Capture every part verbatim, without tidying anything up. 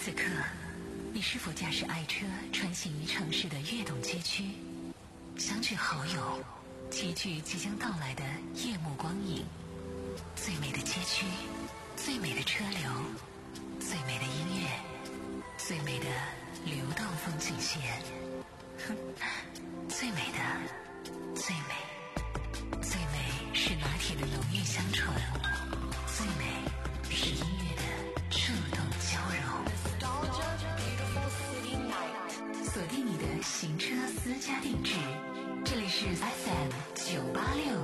此刻，你是否驾驶爱车穿行于城市的跃动街区，相聚好友，齐聚即将到来的夜幕光影？最美的街区，最美的车流，最美的音乐，最美的流动风景线。哼，最美的，最美，最美是拿铁的浓郁香醇，最美是音乐的触动交融。锁定你的行车私家定制，这里是 F M 九八六。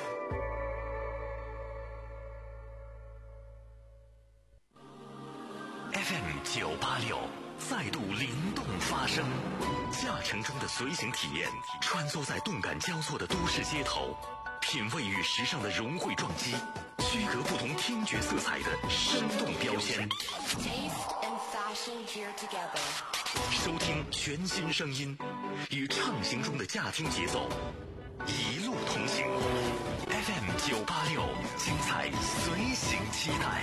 F M 九八六再度灵动发声，驾乘中的随行体验，穿梭在动感交错的都市街头，品味与时尚的融汇撞击，区隔不同听觉色彩的生动标签。收听全新声音，与畅行中的驾听节奏，一路同行。F M 九八六，精彩随行期待。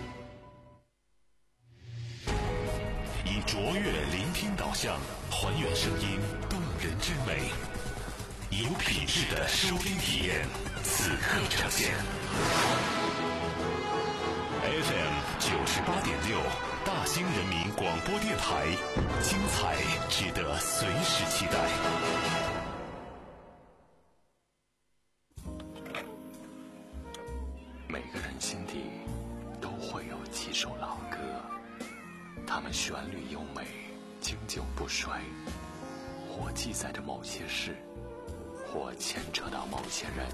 以卓越聆听导向，还原声音动人之美，有品质的收听体验，此刻呈现。F M 九十八点六，大兴人民广播电台，精彩值得随时期待。每个人心底都会有几首老歌，它们旋律优美，经久不衰，或记载着某些事，或牵扯到某些人。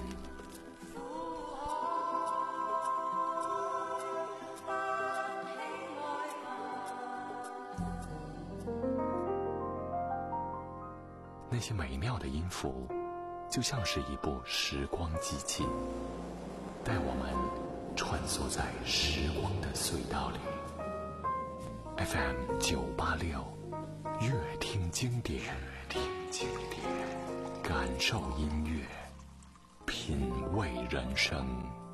那些美妙的音符，就像是一部时光机器，带我们穿梭在时光的隧道里。F M 九八六，乐听经典，乐听经典，感受音乐，品味人生。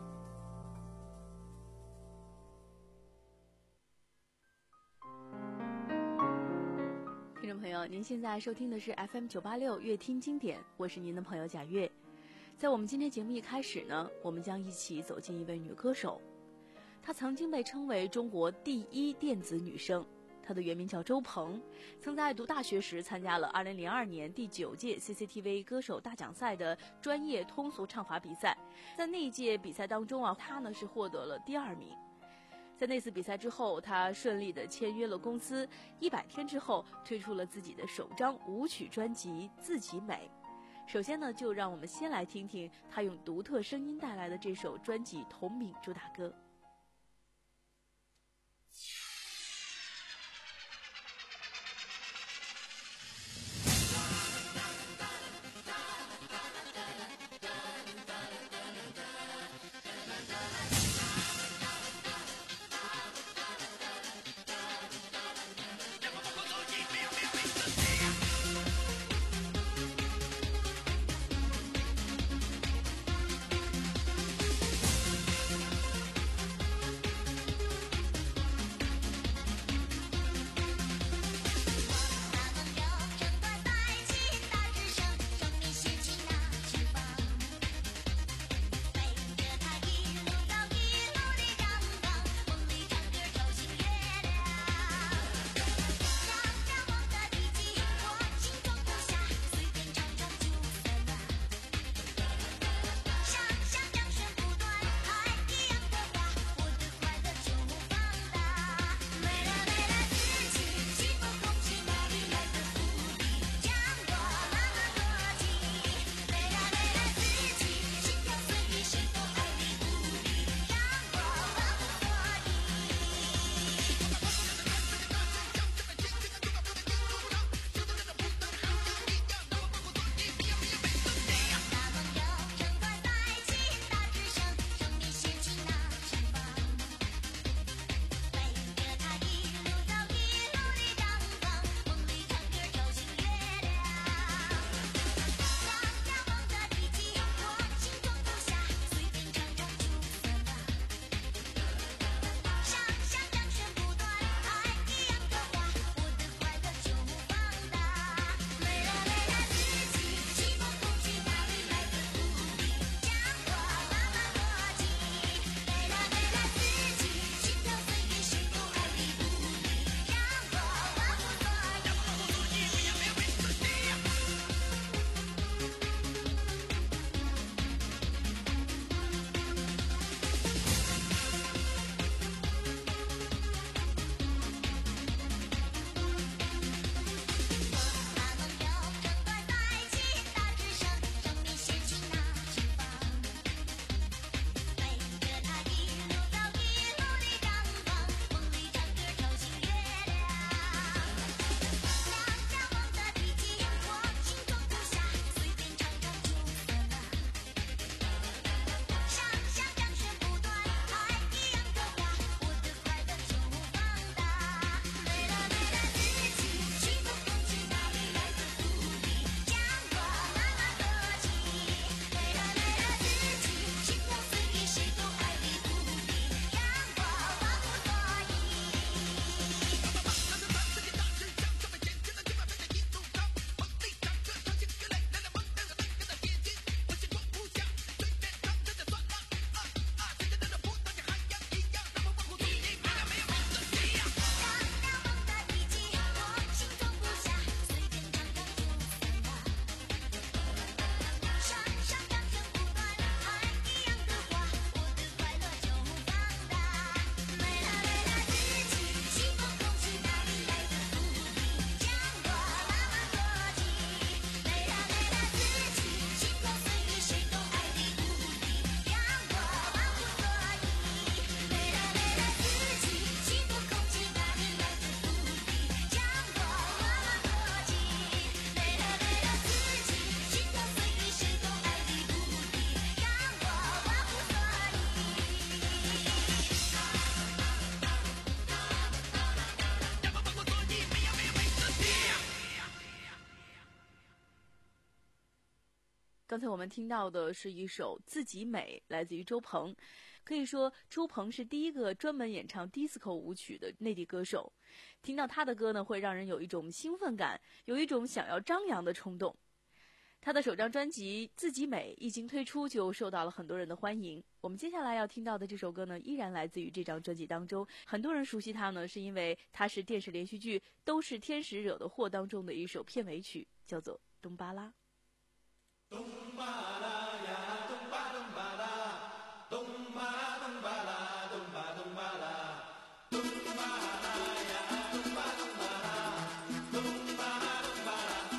听众朋友，您现在收听的是 F M 九八六乐听经典，我是您的朋友贾月。在我们今天节目一开始呢，我们将一起走进一位女歌手。她曾经被称为中国第一电子女声，她的原名叫周鹏，曾在读大学时参加了二零零二年第九届 C C T V 歌手大奖赛的专业通俗唱法比赛。在那一届比赛当中啊，她呢是获得了第二名。在那次比赛之后，她顺利的签约了公司，一百天之后推出了自己的首张舞曲专辑《自己美》。首先呢，就让我们先来听听她用独特声音带来的这首专辑同名主打歌。 刚才我们听到的是一首《自己美》，来自于周鹏。可以说，周鹏是第一个专门演唱 disco 舞曲的内地歌手。听到他的歌呢，会让人有一种兴奋感，有一种想要张扬的冲动。他的首张专辑《自己美》一经推出就受到了很多人的欢迎。我们接下来要听到的这首歌呢，依然来自于这张专辑当中。很多人熟悉他呢，是因为他是电视连续剧《都是天使惹的祸》当中的一首片尾曲，叫做《东巴拉》。 东巴拉呀，东巴东巴拉，东巴东巴拉，东巴东巴拉，东巴拉呀，东巴东巴拉，东巴东巴拉。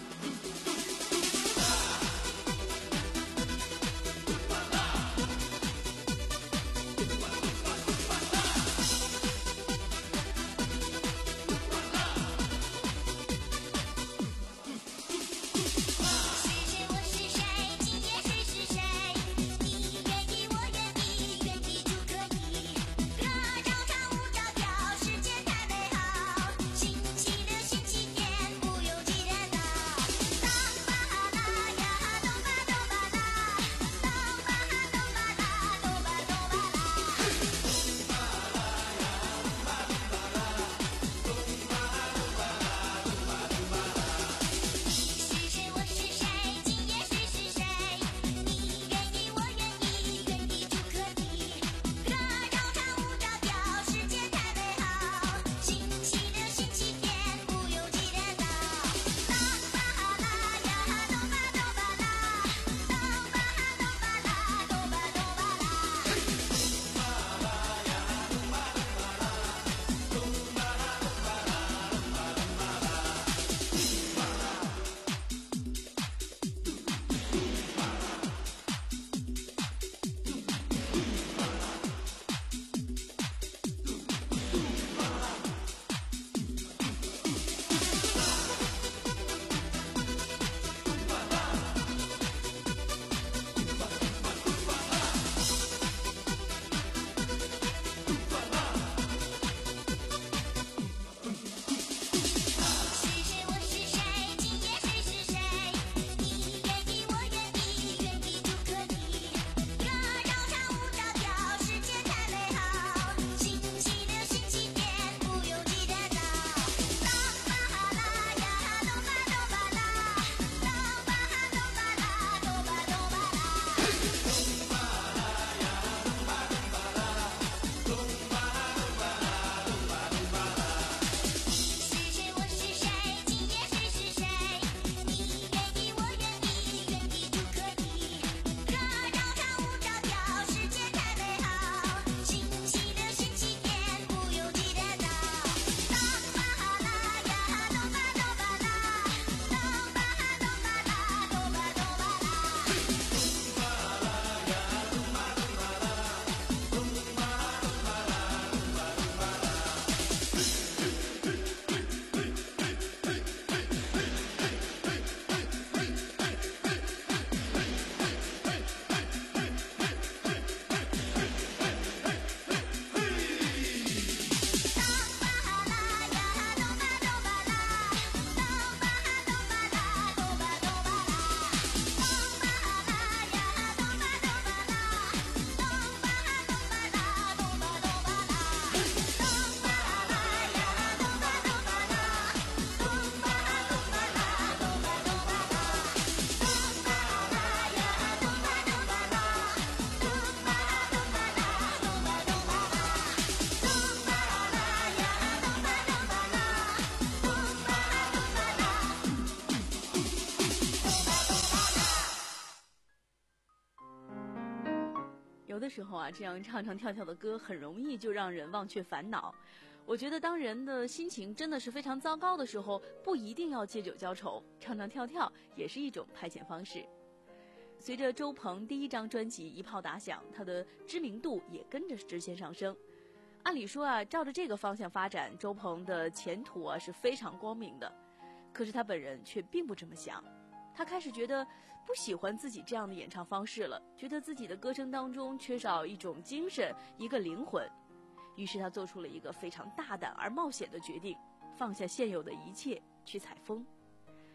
有的时候啊，这样唱唱跳跳的歌很容易就让人忘却烦恼。我觉得当人的心情真的是非常糟糕的时候，不一定要借酒浇愁，唱唱跳跳也是一种排遣方式。随着周鹏第一张专辑一炮打响，他的知名度也跟着直线上升。按理说啊，照着这个方向发展，周鹏的前途啊是非常光明的。可是他本人却并不这么想，他开始觉得不喜欢自己这样的演唱方式了，觉得自己的歌声当中缺少一种精神，一个灵魂。于是他做出了一个非常大胆而冒险的决定，放下现有的一切去采风。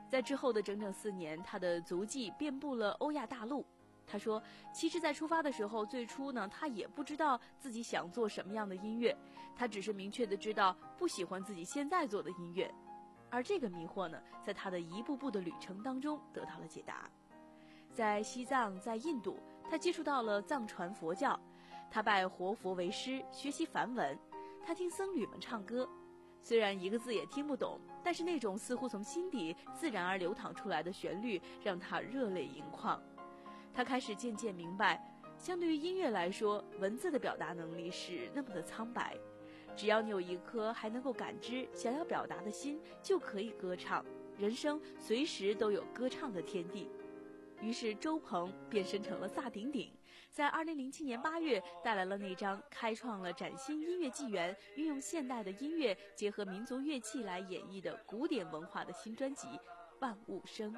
在之后的整整四年，他的足迹遍布了欧亚大陆。他说，其实在出发的时候，最初呢，他也不知道自己想做什么样的音乐，他只是明确的知道不喜欢自己现在做的音乐。而这个迷惑呢，在他的一步步的旅程当中得到了解答。在西藏，在印度，他接触到了藏传佛教，他拜活佛为师，学习梵文，他听僧侣们唱歌，虽然一个字也听不懂，但是那种似乎从心底自然而流淌出来的旋律让他热泪盈眶。他开始渐渐明白，相对于音乐来说，文字的表达能力是那么的苍白，只要你有一颗还能够感知想要表达的心，就可以歌唱，人生随时都有歌唱的天地。于是周鹏变身成了萨顶顶，在二零零七年八月带来了那张开创了崭新音乐纪元，运用现代的音乐结合民族乐器来演绎的古典文化的新专辑《万物生》。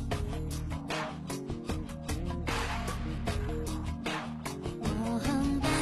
我很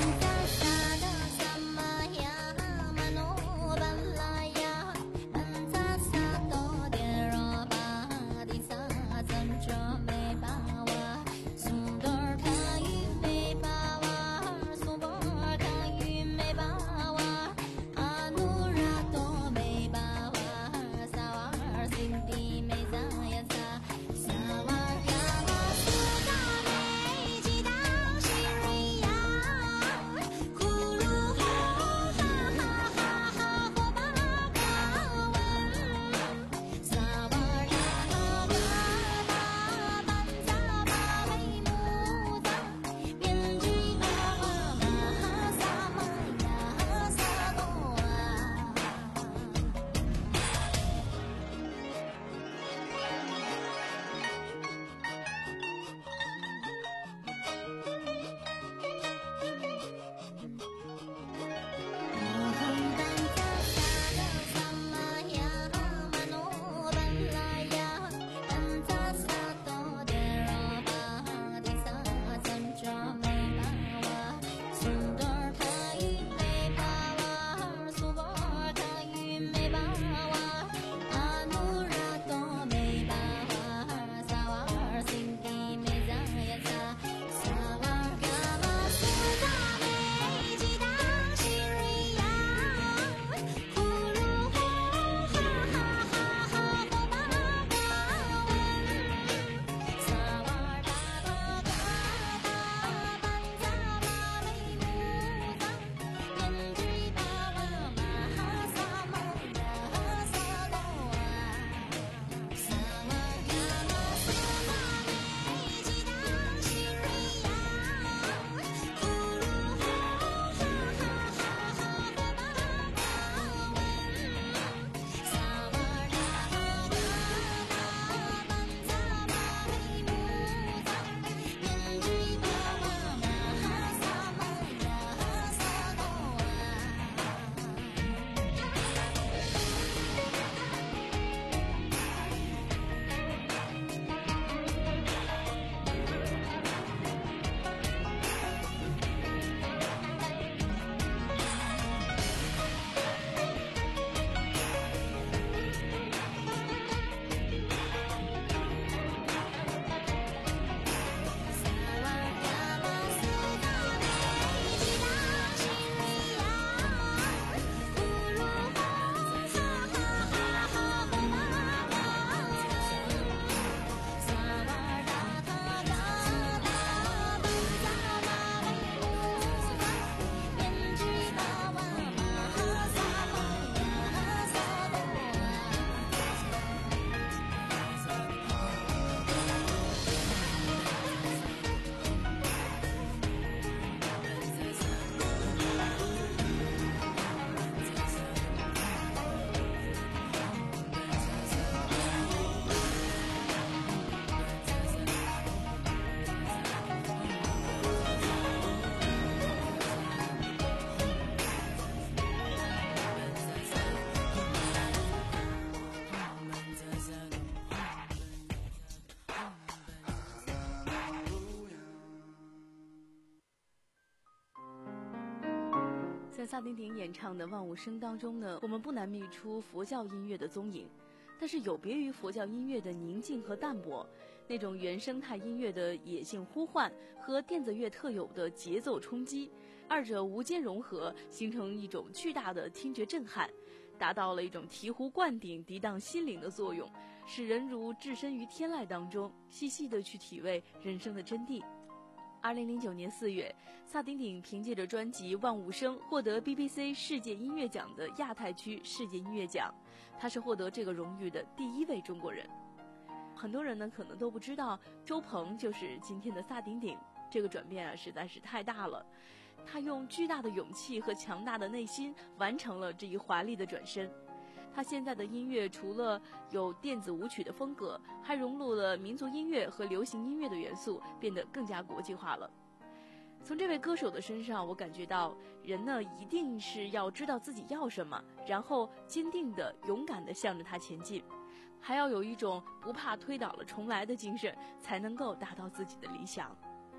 在萨顶顶演唱的《万物生》当中呢，我们不难觅出佛教音乐的踪影，但是有别于佛教音乐的宁静和淡泊，那种原生态音乐的野性呼唤和电子乐特有的节奏冲击，二者无间融合，形成一种巨大的听觉震撼，达到了一种醍醐灌顶、涤荡心灵的作用，使人如置身于天籁当中，细细地去体味人生的真谛。二零零九年四月，萨顶顶凭借着专辑《万物生》获得 B B C 世界音乐奖的亚太区世界音乐奖，他是获得这个荣誉的第一位中国人。很多人呢可能都不知道，周鹏就是今天的萨顶顶，这个转变啊实在是太大了。他用巨大的勇气和强大的内心完成了这一华丽的转身。他现在的音乐除了有电子舞曲的风格，还融入了民族音乐和流行音乐的元素，变得更加国际化了。从这位歌手的身上，我感觉到人呢一定是要知道自己要什么，然后坚定的、勇敢的向着它前进，还要有一种不怕推倒了重来的精神，才能够达到自己的理想。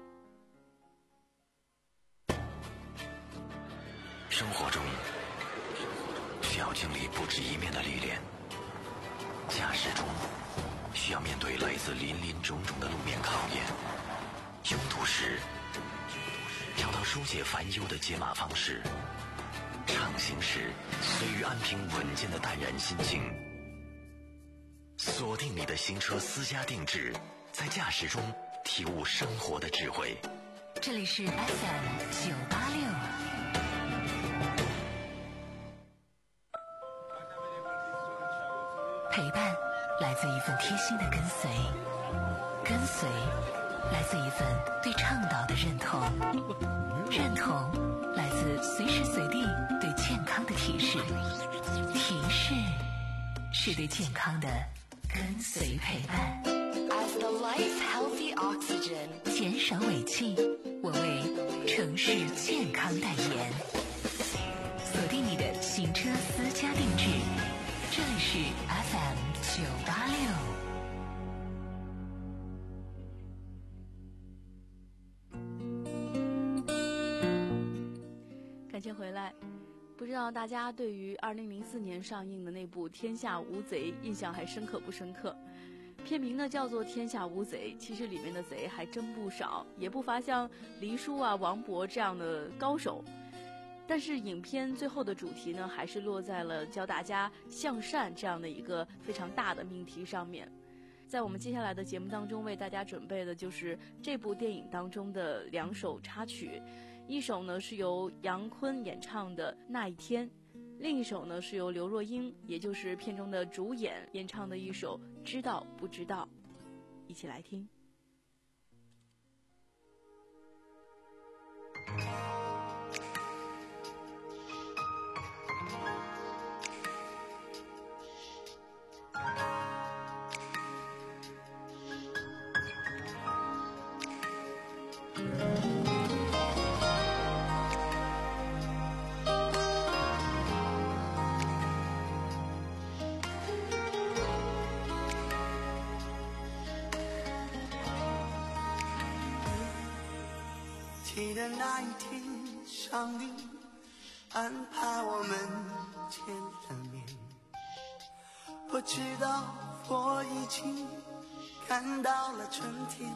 生活中需要经历不止一面的历练，驾驶中需要面对来自林林种种的路面考验，拥堵时找到疏解烦忧的解码方式，畅行时随遇安平稳健的淡然心境。锁定你的新车私家定制，在驾驶中体悟生活的智慧。 这里是 F M 九八六。陪伴来自一份贴心的跟随，跟随来自一份对倡导的认同，认同来自随时随地对健康的提示，提示是对健康的跟随陪伴。 As the life healthy oxygen， 减少尾气，我为城市健康代言。锁定你的行车私家定制，这里是 F M 九八六。 感谢回来。不知道大家对于二零零四年上映的那部《天下无贼》印象还深刻不深刻？片名呢叫做《天下无贼》，其实里面的贼还真不少，也不乏像黎叔啊、王勃这样的高手。但是影片最后的主题呢，还是落在了教大家向善这样的一个非常大的命题上面。在我们接下来的节目当中，为大家准备的就是这部电影当中的两首插曲，一首呢是由杨坤演唱的《那一天》，另一首呢是由刘若英，也就是片中的主演演唱的一首《知道不知道》，一起来听。 记得那一天，上帝安排我们见了面。我知道我已经看到了春天。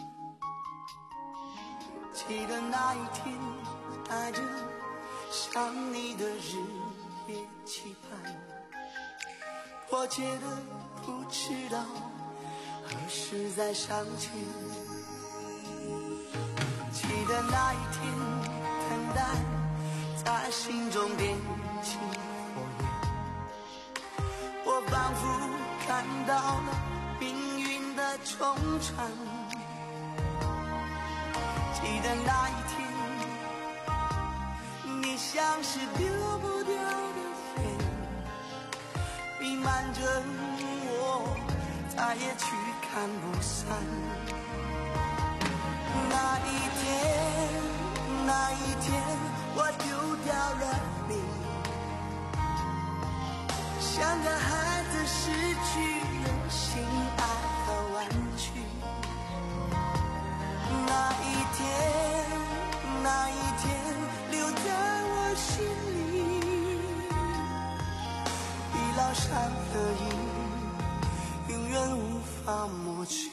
记得那一天，带着想你的日夜期盼，迫切的不知道何时再相见。记得那一天，等待在心中点起火焰，我仿佛看到了命运的冲传。记得那一天，你像是丢不掉的天，弥漫着我，再也驱赶不散。那一天，那一天，我丢掉了你，像个孩子失去了心爱和玩具。那一天，那一天，留在我心散了影，永远无法抹去。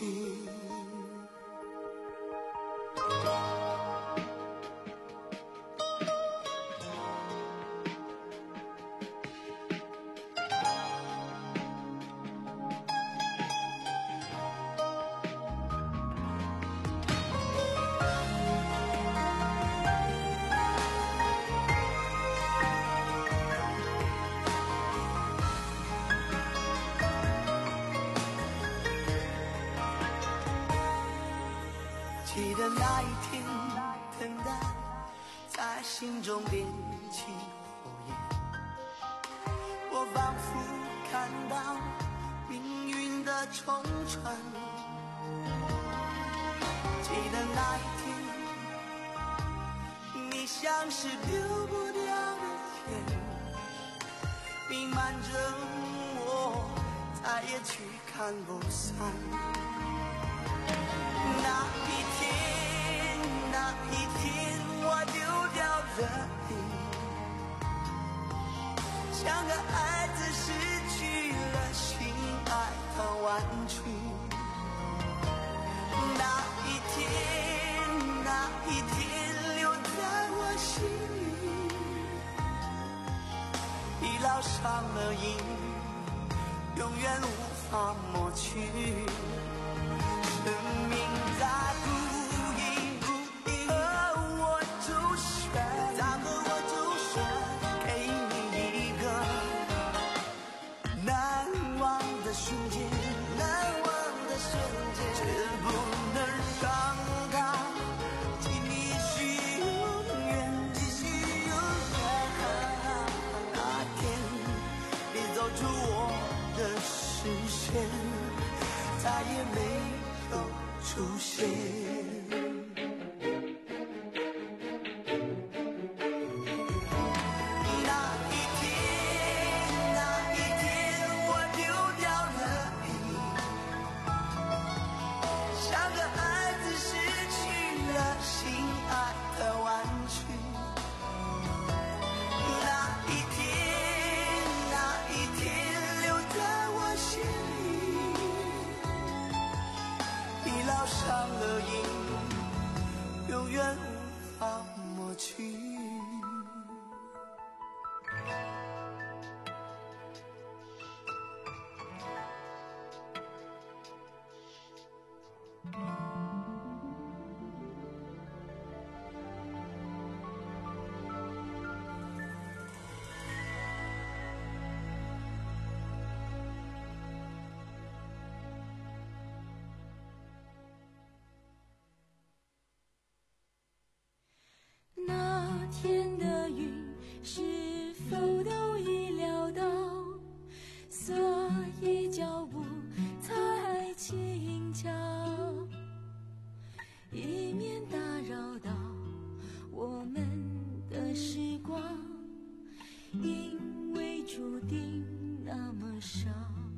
记得那一天，等待在心中点起火焰，我仿佛看到命运的冲穿。记得那一天，你像是丢不掉的天，弥漫着我，再也驱赶不散。那一天，那一天，我丢掉了你，像个孩子失去了心爱的玩具。那一天，那一天，留在我心里，已烙上了印，永远无法抹去。生命在不应不应，而我就选，再和我就选，给你一个难忘的瞬间，难忘的瞬间，绝不能让它继续永远，继续永远。那天你走出我的视线，再也没出现。那一天，那一天，我丢掉了你，像个孩子失去了心爱的玩具。那一天，那一天，留在我心里，已烙上了印，永远无法抹去。 那天的云是否都已料到，所以脚步才轻巧，以免打扰到我们的时光，因为注定那么少。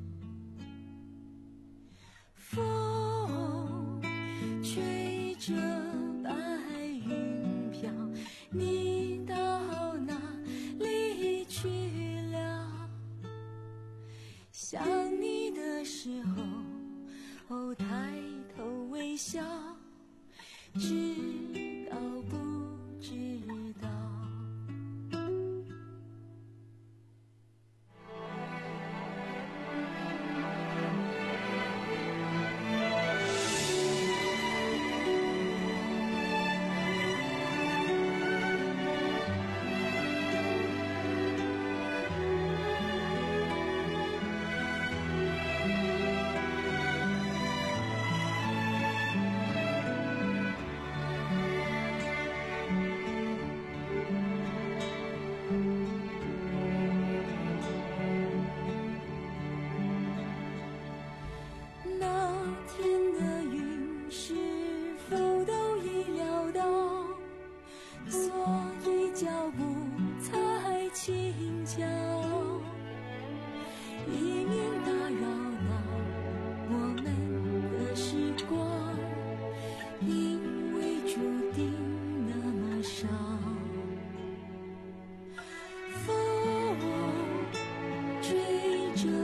风吹着白云飘，你到哪里去了？想你的时候，哦，抬头微笑，知道不知道？追着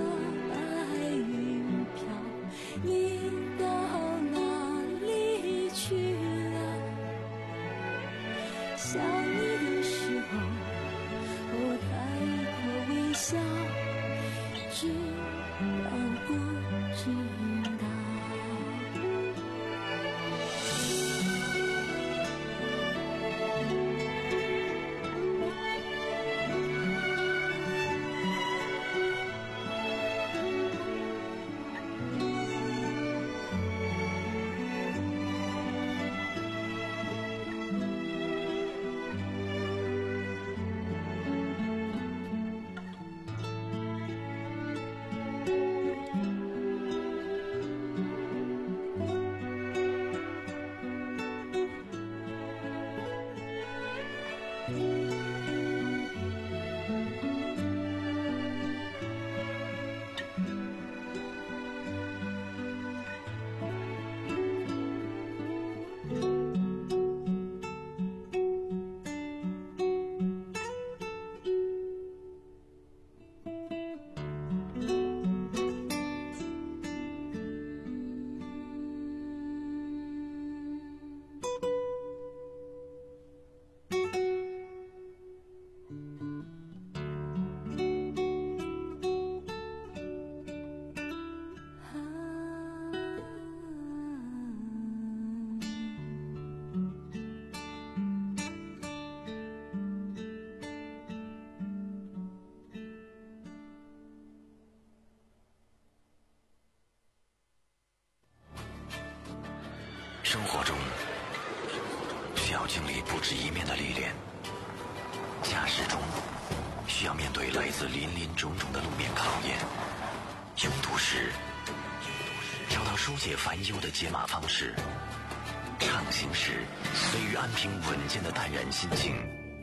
生活中需要经历不止一面的历练，驾驶中需要面对来自林林种种的路面考验，拥堵时找到疏解烦忧的解码方式，畅行时随遇安平稳健的淡然心境。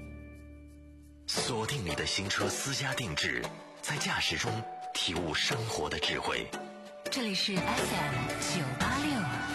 锁定你的行车私家定制，在驾驶中体悟生活的智慧。 这里是 F M 九八六。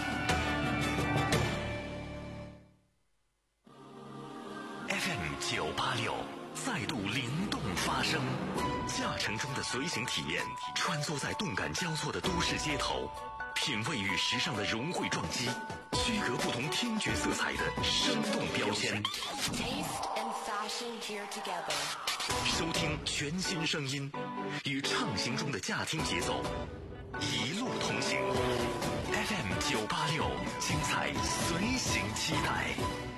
F M 九八六再度灵动发声，驾乘中的随行体验，穿梭在动感交错的都市街头，品味与时尚的融汇撞击，区隔不同听觉色彩的生动标签。 Taste and fashion here together. 收听全新声音，与畅行中的驾听节奏一路同行。F M 九八六，精彩随行期待。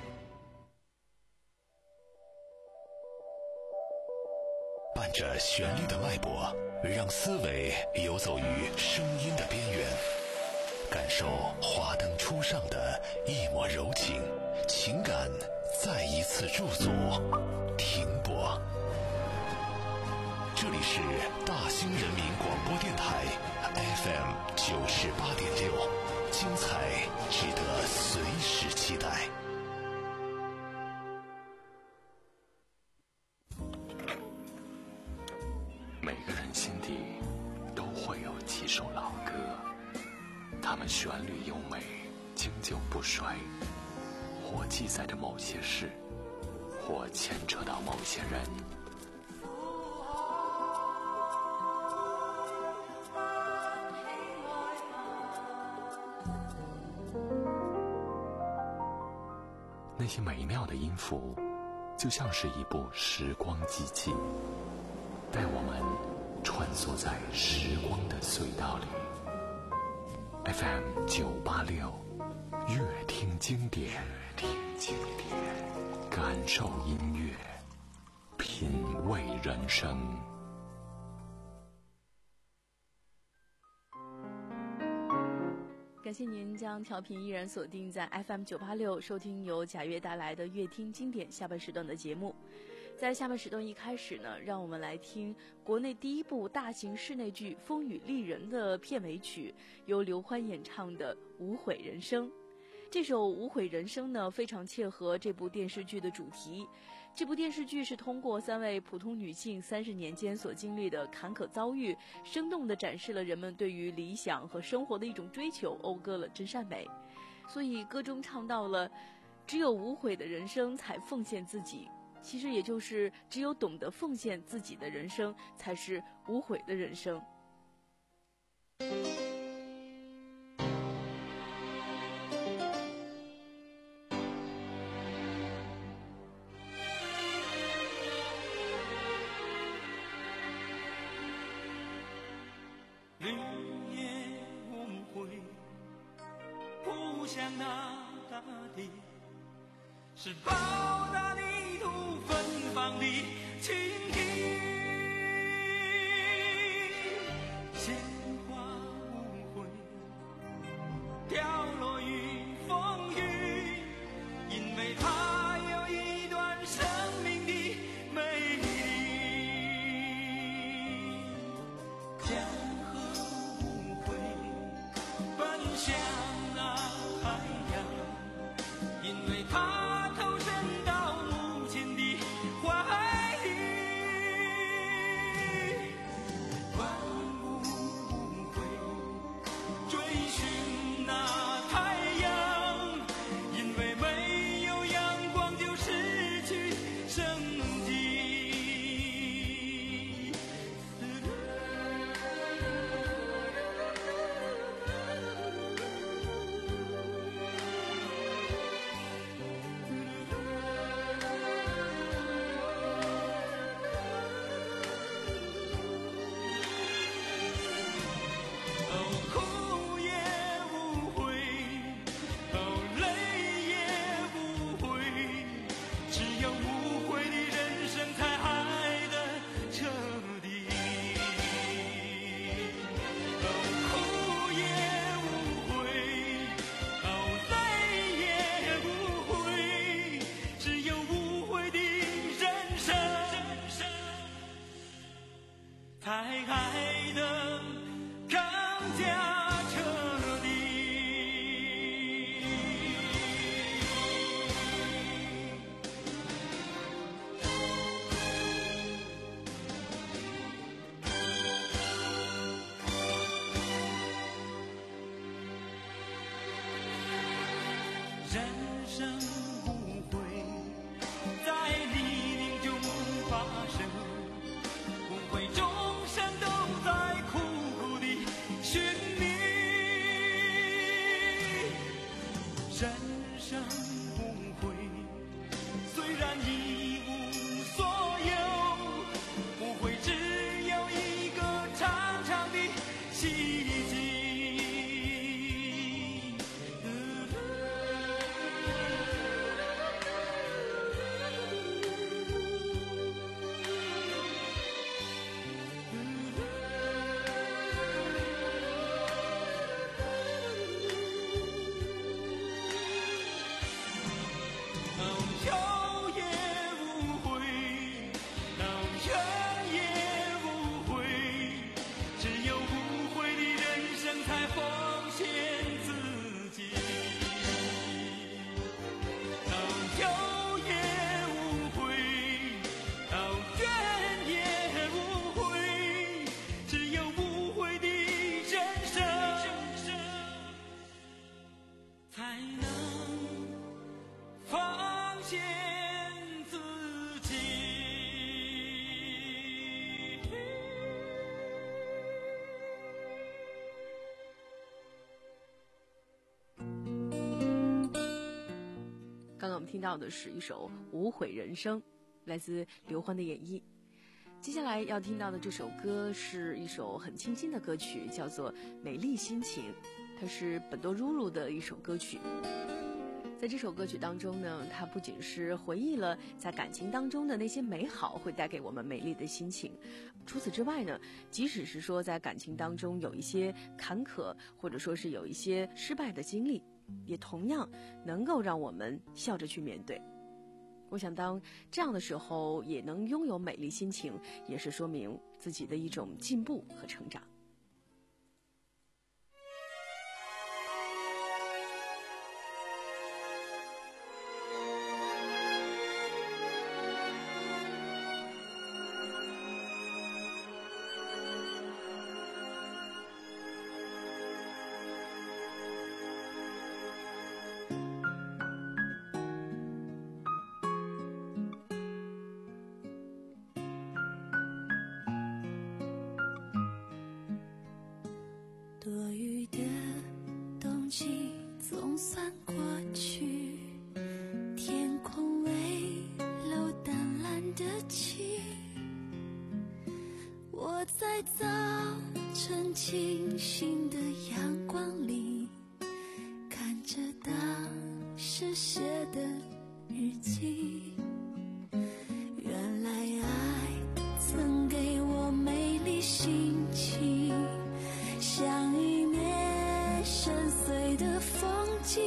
伴着旋律的脉搏，让思维游走于声音的边缘，感受华灯初上的一抹柔情，情感再一次驻足停泊。这里是大兴人民广播电台 F M 九十八点六，精彩值得随时期待。 每个人心底都会有几首老歌，它们旋律优美，经久不衰，或记载着某些事，或牵扯到某些人。那些美妙的音符，就像是一部时光机器，带我们穿梭在时光的隧道里。F M 九八六，乐听经典，听经典，感受音乐，品味人生。 感谢您将调频依然锁定在 F M 九八六，收听由贾悦带来的乐听经典下半时段的节目。在下半时段一开始呢，让我们来听国内第一部大型室内剧《风雨丽人》的片尾曲，由刘欢演唱的《无悔人生》。这首《无悔人生》呢，非常切合这部电视剧的主题。这部电视剧是通过三位普通女性三十年间所经历的坎坷遭遇，生动地展示了人们对于理想和生活的一种追求，讴歌了真善美。所以歌中唱到了，只有无悔的人生才奉献自己，其实也就是只有懂得奉献自己的人生，才是无悔的人生。 绿叶无悔，扑向那大地，是报答泥土芬芳的倾听。鲜花无悔，飘落于风雨，因为它有一段生命的美丽。江河无悔，奔向那海洋，因为它投身到母亲的怀里。 才爱得更加彻底。人生无悔，在黎明中发生，不会众生都在苦苦地寻觅。人生无悔，虽然一无所有，不会只有一个长长的希冀。 刚刚我们听到的是一首《无悔人生》，来自刘欢的演绎。接下来要听到的这首歌是一首很清新的歌曲，叫做《美丽心情》，它是本多ruslu的一首歌曲。在这首歌曲当中呢，它不仅是回忆了在感情当中的那些美好，会带给我们美丽的心情。除此之外呢，即使是说在感情当中有一些坎坷，或者说是有一些失败的经历，也同样能够让我们笑着去面对。我想当这样的时候也能拥有美丽心情，也是说明自己的一种进步和成长。 多余的冬季总算过去，天空微露淡蓝的晴。我在早晨清新的阳光里，看着当时写的日记。原来爱曾给我美丽心情，像一面深邃的风景。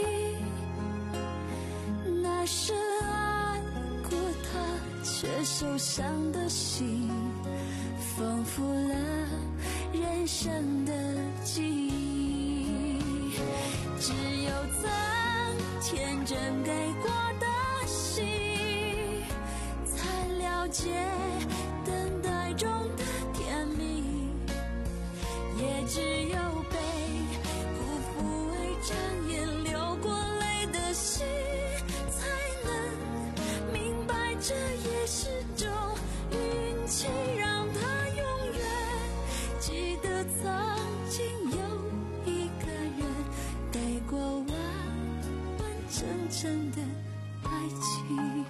那深爱过他却受伤的心，丰富了人生的记忆。只有曾天真给过的心，才了解等待中的甜蜜。也只有被辜负为trang眼流过泪的心，才能明白这也是种运气，让他永远记得曾经有一个人给过完完整整的爱情。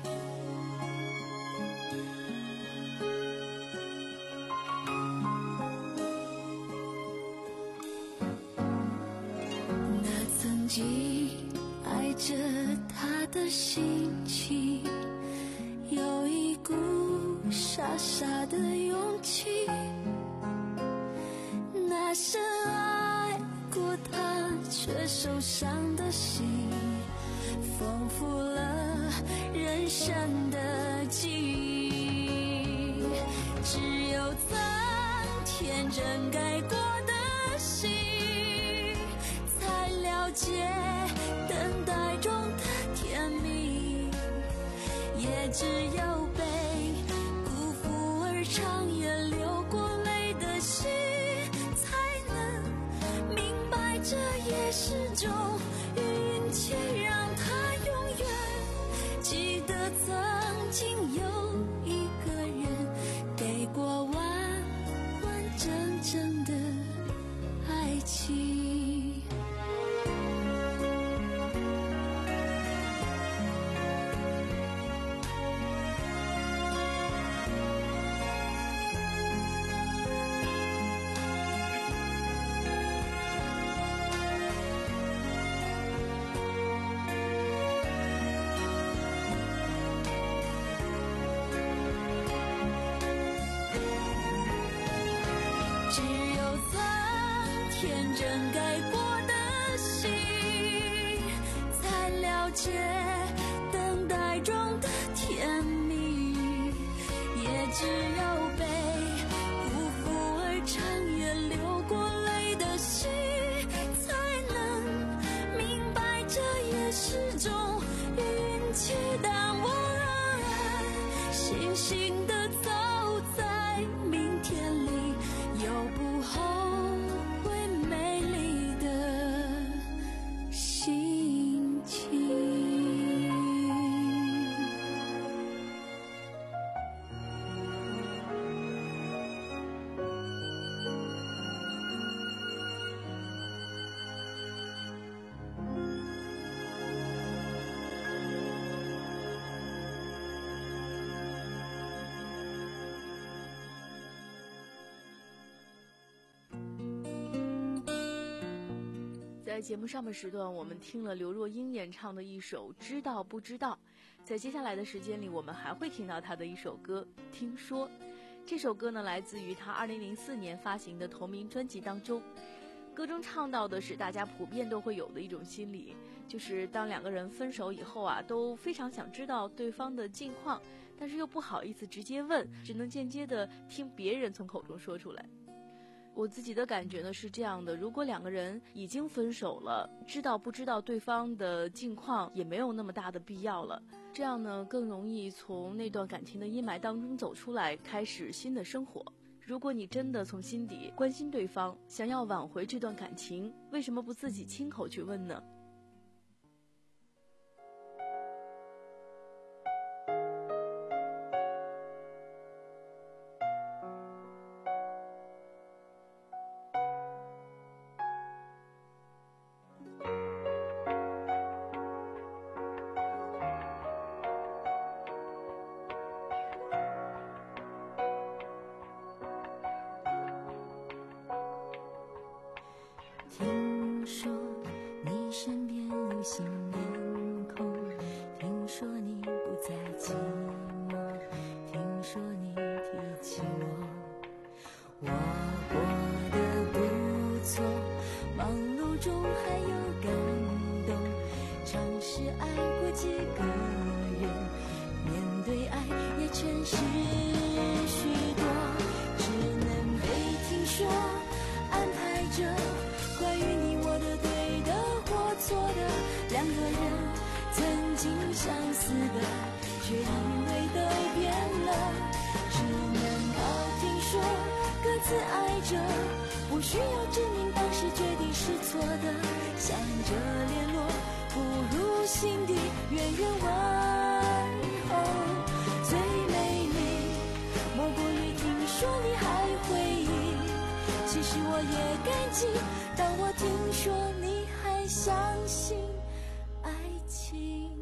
曾经爱着他的心情，有一股傻傻的勇气。那深爱过他却受伤的心，丰富了人生的记忆。只有曾真该过的心，才了解等待中的甜蜜，也只有被辜负而长夜流过泪的心，才能明白这也是种运气，让他永远记得曾经有一个人给过完完整整的爱情。只有曾天真该过的心，才了解等待中的甜蜜，也只有被辜负而长夜流过泪的心，才能明白这也是种运气。但我悻悻地走在明天里，有不后悔美丽的心情。 在节目上半时段，我们听了刘若英演唱的一首《知道不知道》。在接下来的时间里，我们还会听到她的一首歌《听说》。这首歌呢，来自于她二零零四年发行的同名专辑当中。歌中唱到的是大家普遍都会有的一种心理，就是当两个人分手以后啊，都非常想知道对方的近况，但是又不好意思直接问，只能间接的听别人从口中说出来。我自己的感觉呢是这样的，如果两个人已经分手了，知道不知道对方的近况也没有那么大的必要了，这样呢更容易从那段感情的阴霾当中走出来，开始新的生活。如果你真的从心底关心对方，想要挽回这段感情，为什么不自己亲口去问呢？ 听说你身边有新面孔，听说你不再寂寞，听说你提起我，我过得不错，忙碌中还有感动，尝试爱过几个人，面对爱也诚实许多，只能被听说安排着关于你我的对的或错的，两个人曾经相似的，却因为都变了，只能靠听说各自爱着，不需要证明当时决定是错的，想着联络不如心底远远问候，最美丽莫过于听说你还回忆，其实我也感激，当我听说你还相信爱情。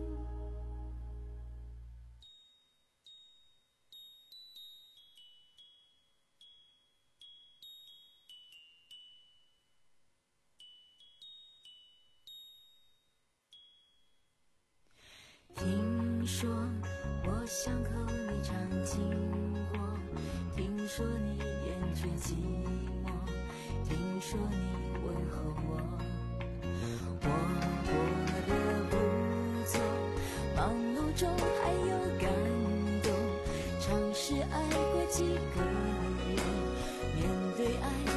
听说我巷口你常经过，听说你厌倦寂寞，听说你问候我，我过得不错，忙碌中还有感动，尝试爱过几个人，面对爱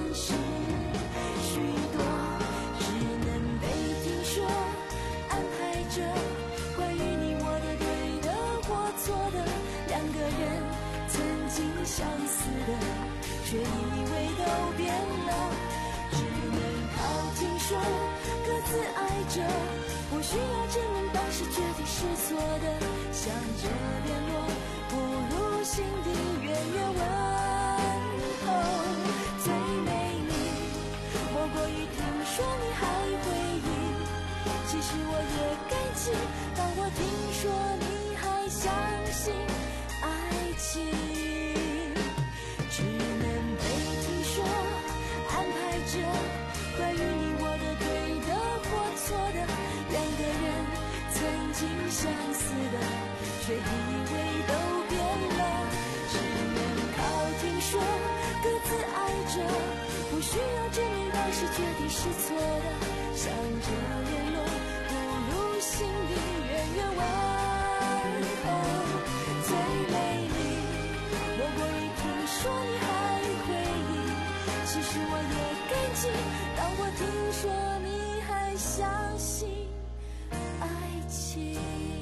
事许多，只能被听说，安排着关于你我的对的或错的，两个人曾经相似的，却以为都变了，只能靠听说，各自爱着，不需要证明当时决定是错的，想着联络，不如心底远远问候。最美丽莫过于听说你还回忆，其实我也感激，当我听说你还相信爱情，只能被听说，安排着关于你我的对的或错的，两个人曾经相似的，却以为都变了，只能靠听说，各自爱着，不需要证明当时决定是错的，想着联络，不如心底远远问候。最美丽莫过于听说你还回忆，其实我也感激，当我听说你还相信爱情。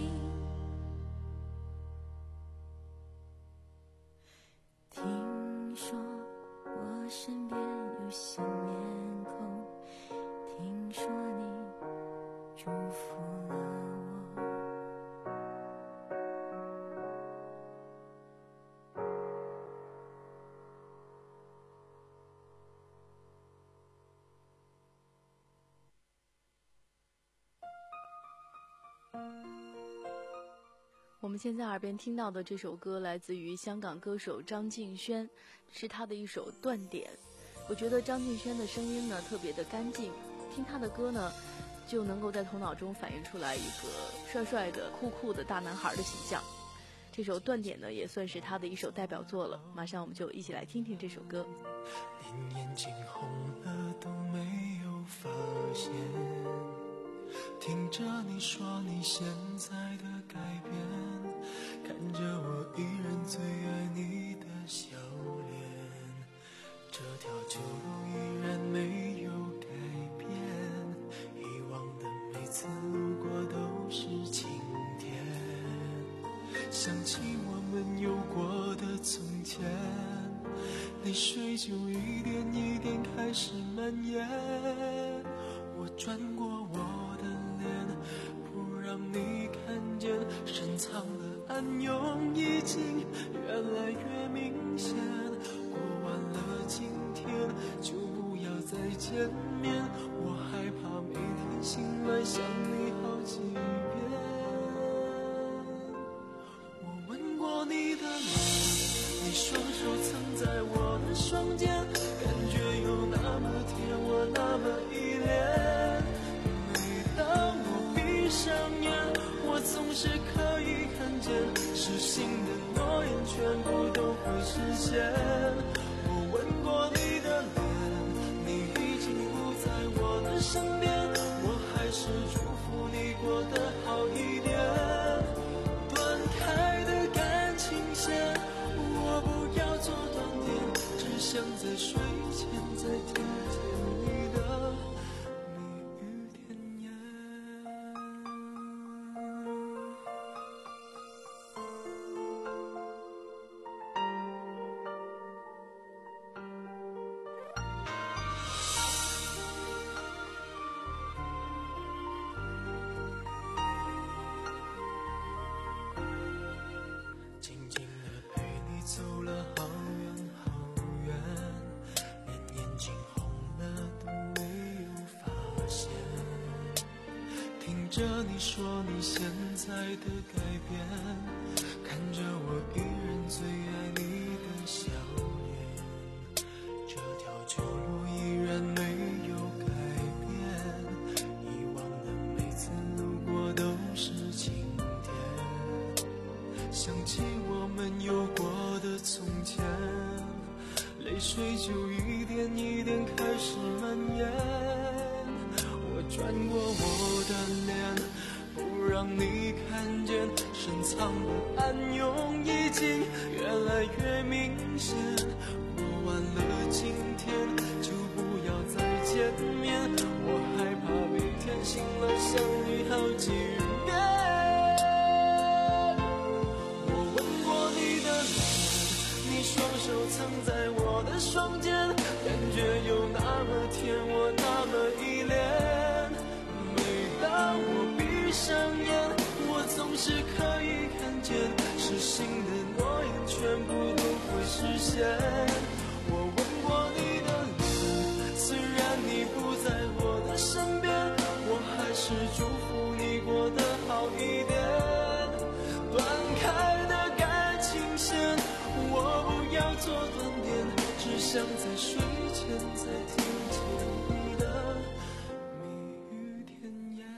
听说我身边有新面孔，听说你祝福了我。 我们现在耳边听到的这首歌来自于香港歌手张敬轩，是他的一首断点。我觉得张敬轩的声音呢特别的干净，听他的歌呢就能够在头脑中反映出来一个帅帅的酷酷的大男孩的形象。这首断点呢也算是他的一首代表作了，马上我们就一起来听听这首歌。 连眼睛红了都没有发现，听着你说你现在的改变，看着我依然最爱你的笑脸，这条旧路依然没有改变，以往的每次路过都是晴天，想起我们有过的从前，泪水就一点一点开始蔓延，我转过我的脸，不让你看见，深藏的暗涌已经越来越明显，过完了今天就不要再见面，我害怕每天醒来想你好几遍，我吻过你的脸，你双手曾在我的双肩，感觉有那么甜，我那么依恋，每当我闭上眼，我总是可以看见，失信的诺言全部都会实现，我吻过你的脸，你已经不在我的身边，我还是祝福你过得好一点，断开的感情线我不要做断点，只想在睡前再听见你的蜜语甜言。静静地陪你走了好远好远，连眼睛红了都没有发现，听着你说你现在的改变，看着我依然最爱你的笑脸，这条旧路依然没有改变，以往的每次路过都是晴天，想起我们有过的从前，泪水就一点一点开始蔓延，我转过我的脸，不让你看见，深藏的暗涌已经越来越明显，过完了今天就见。我吻过你的脸，虽然你不在我的身边，我还是祝福你过得好一点。断开的感情线，我不要做断点，只想在睡前再听见你的蜜语甜言。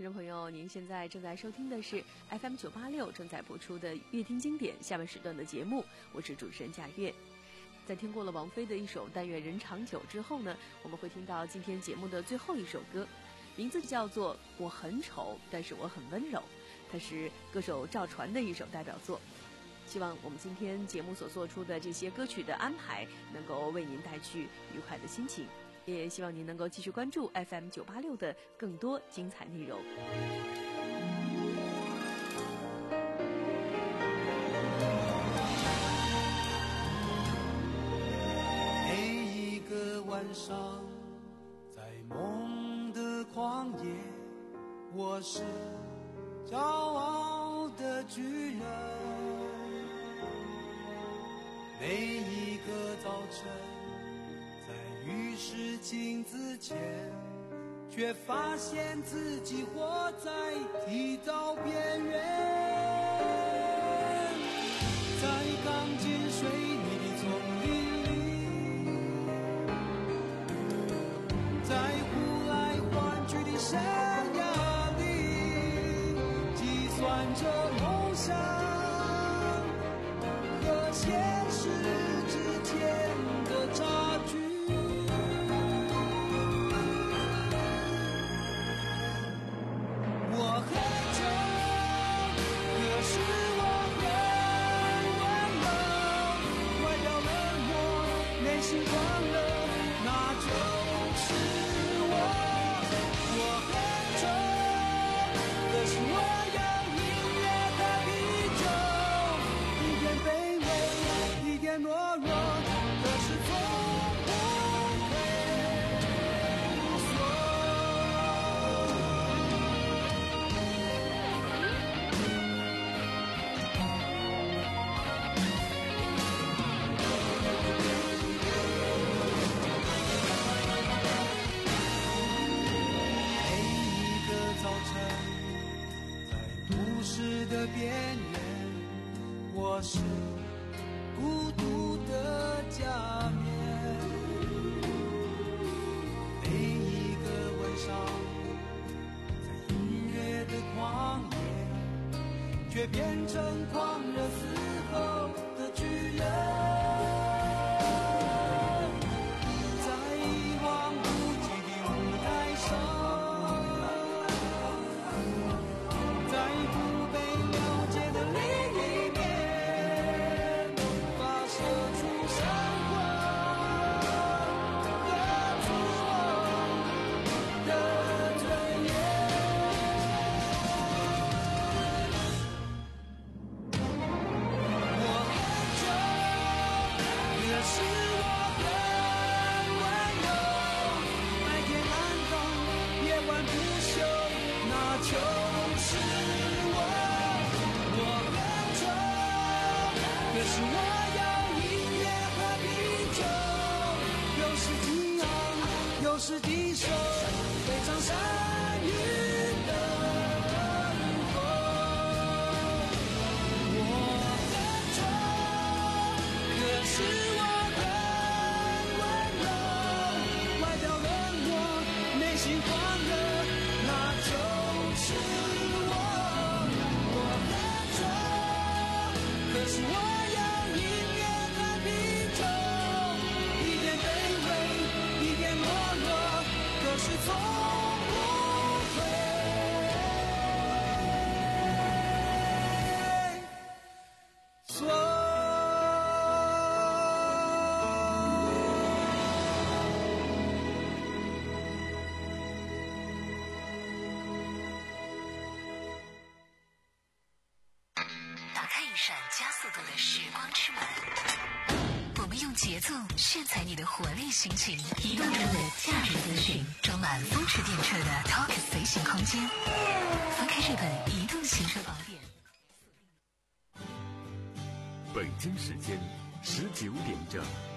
听众朋友，您现在正在收听的是 F M 九八六正在播出的乐听经典下半时段的节目，我是主持人贾月。在听过了王菲的一首《但愿人长久》之后呢，我们会听到今天节目的最后一首歌，名字叫做《我很丑，但是我很温柔》，它是歌手赵传的一首代表作。希望我们今天节目所做出的这些歌曲的安排，能够为您带去愉快的心情。也希望您能够继续关注 F M 九八六的更多精彩内容。 每一个晚上，在梦的旷野，我是骄傲的巨人。每一个早晨，浴室镜子前，却发现自己活在剃刀边缘。在钢筋水泥的丛林里，在呼来唤去的生涯里，计算着梦想和现实之间的差距。我很丑，可是我很温柔，外表冷漠，内心狂热，那就是我。我很丑，可是我有音乐和啤酒，一点卑微，一点懦弱，可是从不退缩。的边缘，我是孤独的假面。每一个晚上，在音乐的旷野，却变成狂热嘶吼的巨人。在一望无际的舞台上，是敌手，非常善于等候。我很丑，可是我很温柔，外表冷漠，内心狂热，那就是我。我很丑，可是我有音乐和啤酒，一点卑微，一点懦弱，可是从不退缩。 打开一扇加速度的时光之门，我们用节奏炫彩你的活力心情，移动中的价值资讯，装满风驰电掣的 Talk 随行空间，翻开日本移动行车宝典。 北京时间十九点整。